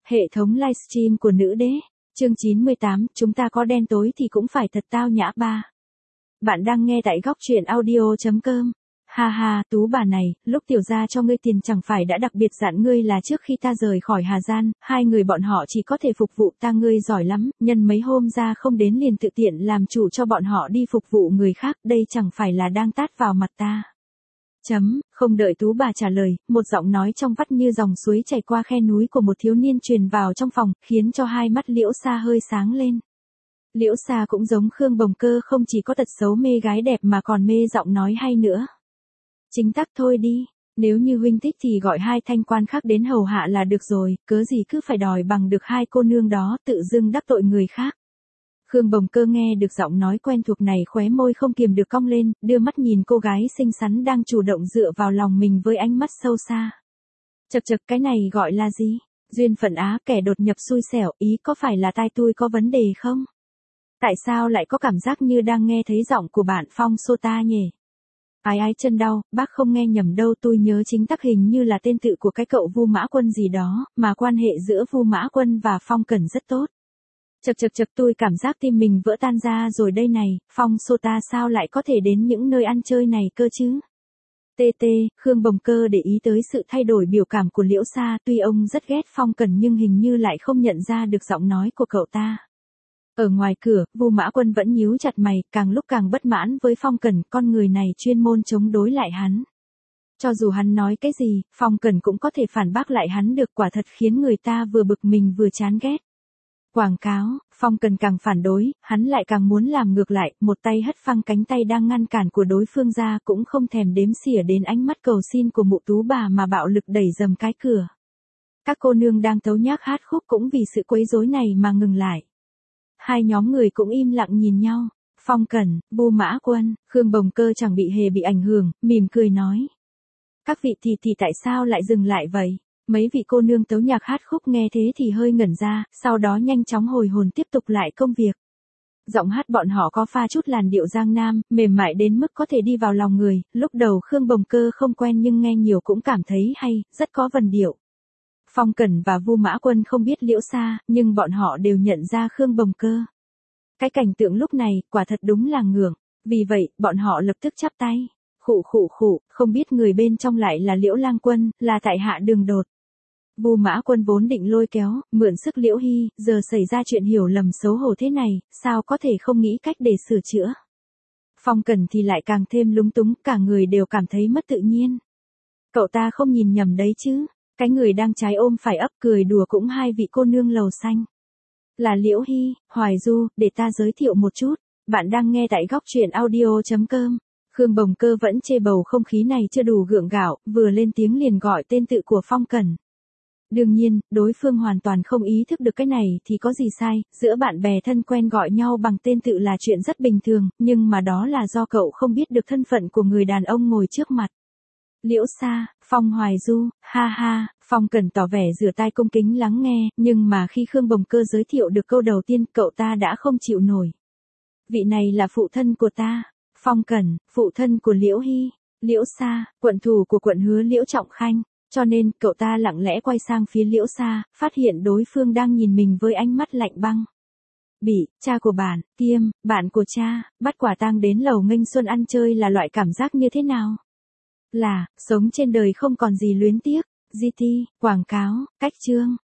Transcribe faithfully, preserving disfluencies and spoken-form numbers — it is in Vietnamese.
Hệ thống livestream của nữ đế, chương chín mươi tám, chúng ta có đen tối thì cũng phải thật tao nhã ba. Bạn đang nghe tại góc truyện audio.com. Ha ha, Tú bà này, lúc tiểu gia cho ngươi tiền chẳng phải đã đặc biệt dặn ngươi là trước khi ta rời khỏi Hà Gian, hai người bọn họ chỉ có thể phục vụ ta, ngươi giỏi lắm, nhân mấy hôm ra không đến liền tự tiện làm chủ cho bọn họ đi phục vụ người khác, đây chẳng phải là đang tát vào mặt ta. Chấm, không đợi Tú bà trả lời, một giọng nói trong vắt như dòng suối chảy qua khe núi của một thiếu niên truyền vào trong phòng, khiến cho hai mắt Liễu Sa hơi sáng lên. Liễu Sa cũng giống Khương Bồng Cơ, không chỉ có tật xấu mê gái đẹp mà còn mê giọng nói hay nữa. Chính tắc thôi đi, nếu như huynh thích thì gọi hai thanh quan khác đến hầu hạ là được rồi, cớ gì cứ phải đòi bằng được hai cô nương đó, tự dưng đắc tội người khác. Khương Bồng Cơ nghe được giọng nói quen thuộc này, khóe môi không kiềm được cong lên, đưa mắt nhìn cô gái xinh xắn đang chủ động dựa vào lòng mình với ánh mắt sâu xa. Chật chật, cái này gọi là gì? Duyên phận á, kẻ đột nhập xui xẻo, ý có phải là tai tôi có vấn đề không? Tại sao lại có cảm giác như đang nghe thấy giọng của bạn Phong Sô ta nhỉ? Ái ái chân đau, bác không nghe nhầm đâu, tôi nhớ chính tắc hình như là tên tự của cái cậu Vu Mã Quân gì đó, mà quan hệ giữa Vu Mã Quân và Phong Cẩn rất tốt. Chật chật chật, tôi cảm giác tim mình vỡ tan ra rồi đây này, Phong Sô ta sao lại có thể đến những nơi ăn chơi này cơ chứ? Tê tê, Khương Bồng Cơ để ý tới sự thay đổi biểu cảm của Liễu Sa, tuy ông rất ghét Phong Cẩn nhưng hình như lại không nhận ra được giọng nói của cậu ta. Ở ngoài cửa, Vu Mã Quân vẫn nhíu chặt mày, càng lúc càng bất mãn với Phong Cẩn, con người này chuyên môn chống đối lại hắn. Cho dù hắn nói cái gì, Phong Cẩn cũng có thể phản bác lại hắn được, quả thật khiến người ta vừa bực mình vừa chán ghét. Quảng cáo, Phong Cẩn càng phản đối, hắn lại càng muốn làm ngược lại, một tay hất phăng cánh tay đang ngăn cản của đối phương ra, cũng không thèm đếm xỉa đến ánh mắt cầu xin của mụ Tú bà mà bạo lực đẩy dầm cái cửa. Các cô nương đang tấu nhác hát khúc cũng vì sự quấy rối này mà ngừng lại. Hai nhóm người cũng im lặng nhìn nhau. Phong Cẩn, Vu Mã Quân, Khương Bồng Cơ chẳng bị hề bị ảnh hưởng, mỉm cười nói. Các vị thì thì tại sao lại dừng lại vậy? Mấy vị cô nương tấu nhạc hát khúc nghe thế thì hơi ngẩn ra, sau đó nhanh chóng hồi hồn tiếp tục lại công việc. Giọng hát bọn họ có pha chút làn điệu Giang Nam, mềm mại đến mức có thể đi vào lòng người, lúc đầu Khương Bồng Cơ không quen nhưng nghe nhiều cũng cảm thấy hay, rất có vần điệu. Phong Cẩn và Vu Mã Quân không biết Liễu Sa, nhưng bọn họ đều nhận ra Khương Bồng Cơ. Cái cảnh tượng lúc này, quả thật đúng là ngưỡng, vì vậy, bọn họ lập tức chắp tay. Khụ khụ khụ, không biết người bên trong lại là Liễu Lang Quân, là tại hạ đường đột. Vu Mã Quân vốn định lôi kéo, mượn sức Liễu Hy, giờ xảy ra chuyện hiểu lầm xấu hổ thế này, sao có thể không nghĩ cách để sửa chữa. Phong Cẩn thì lại càng thêm lúng túng, cả người đều cảm thấy mất tự nhiên. Cậu ta không nhìn nhầm đấy chứ. Cái người đang trái ôm phải ấp cười đùa cũng hai vị cô nương lầu xanh. Là Liễu Hy, Hoài Du, để ta giới thiệu một chút. Bạn đang nghe tại góc truyện audio.com. Khương Bồng Cơ vẫn chê bầu không khí này chưa đủ gượng gạo, vừa lên tiếng liền gọi tên tự của Phong Cẩn. Đương nhiên, đối phương hoàn toàn không ý thức được cái này thì có gì sai, giữa bạn bè thân quen gọi nhau bằng tên tự là chuyện rất bình thường, nhưng mà đó là do cậu không biết được thân phận của người đàn ông ngồi trước mặt. Liễu Sa, Phong Hoài Du, ha ha, Phong Cẩn tỏ vẻ rửa tai cung kính lắng nghe, nhưng mà khi Khương Bồng Cơ giới thiệu được câu đầu tiên, cậu ta đã không chịu nổi. Vị này là phụ thân của ta. Phong Cẩn, phụ thân của Liễu Hy. Liễu Sa, quận thủ của quận Hứa Liễu Trọng Khanh. Cho nên, cậu ta lặng lẽ quay sang phía Liễu Sa, phát hiện đối phương đang nhìn mình với ánh mắt lạnh băng. Bị, cha của bạn, Tiêm, bạn của cha, bắt quả tang đến lầu nghênh xuân ăn chơi là loại cảm giác như thế nào? Là, sống trên đời không còn gì luyến tiếc, giê tê, quảng cáo, cách chương.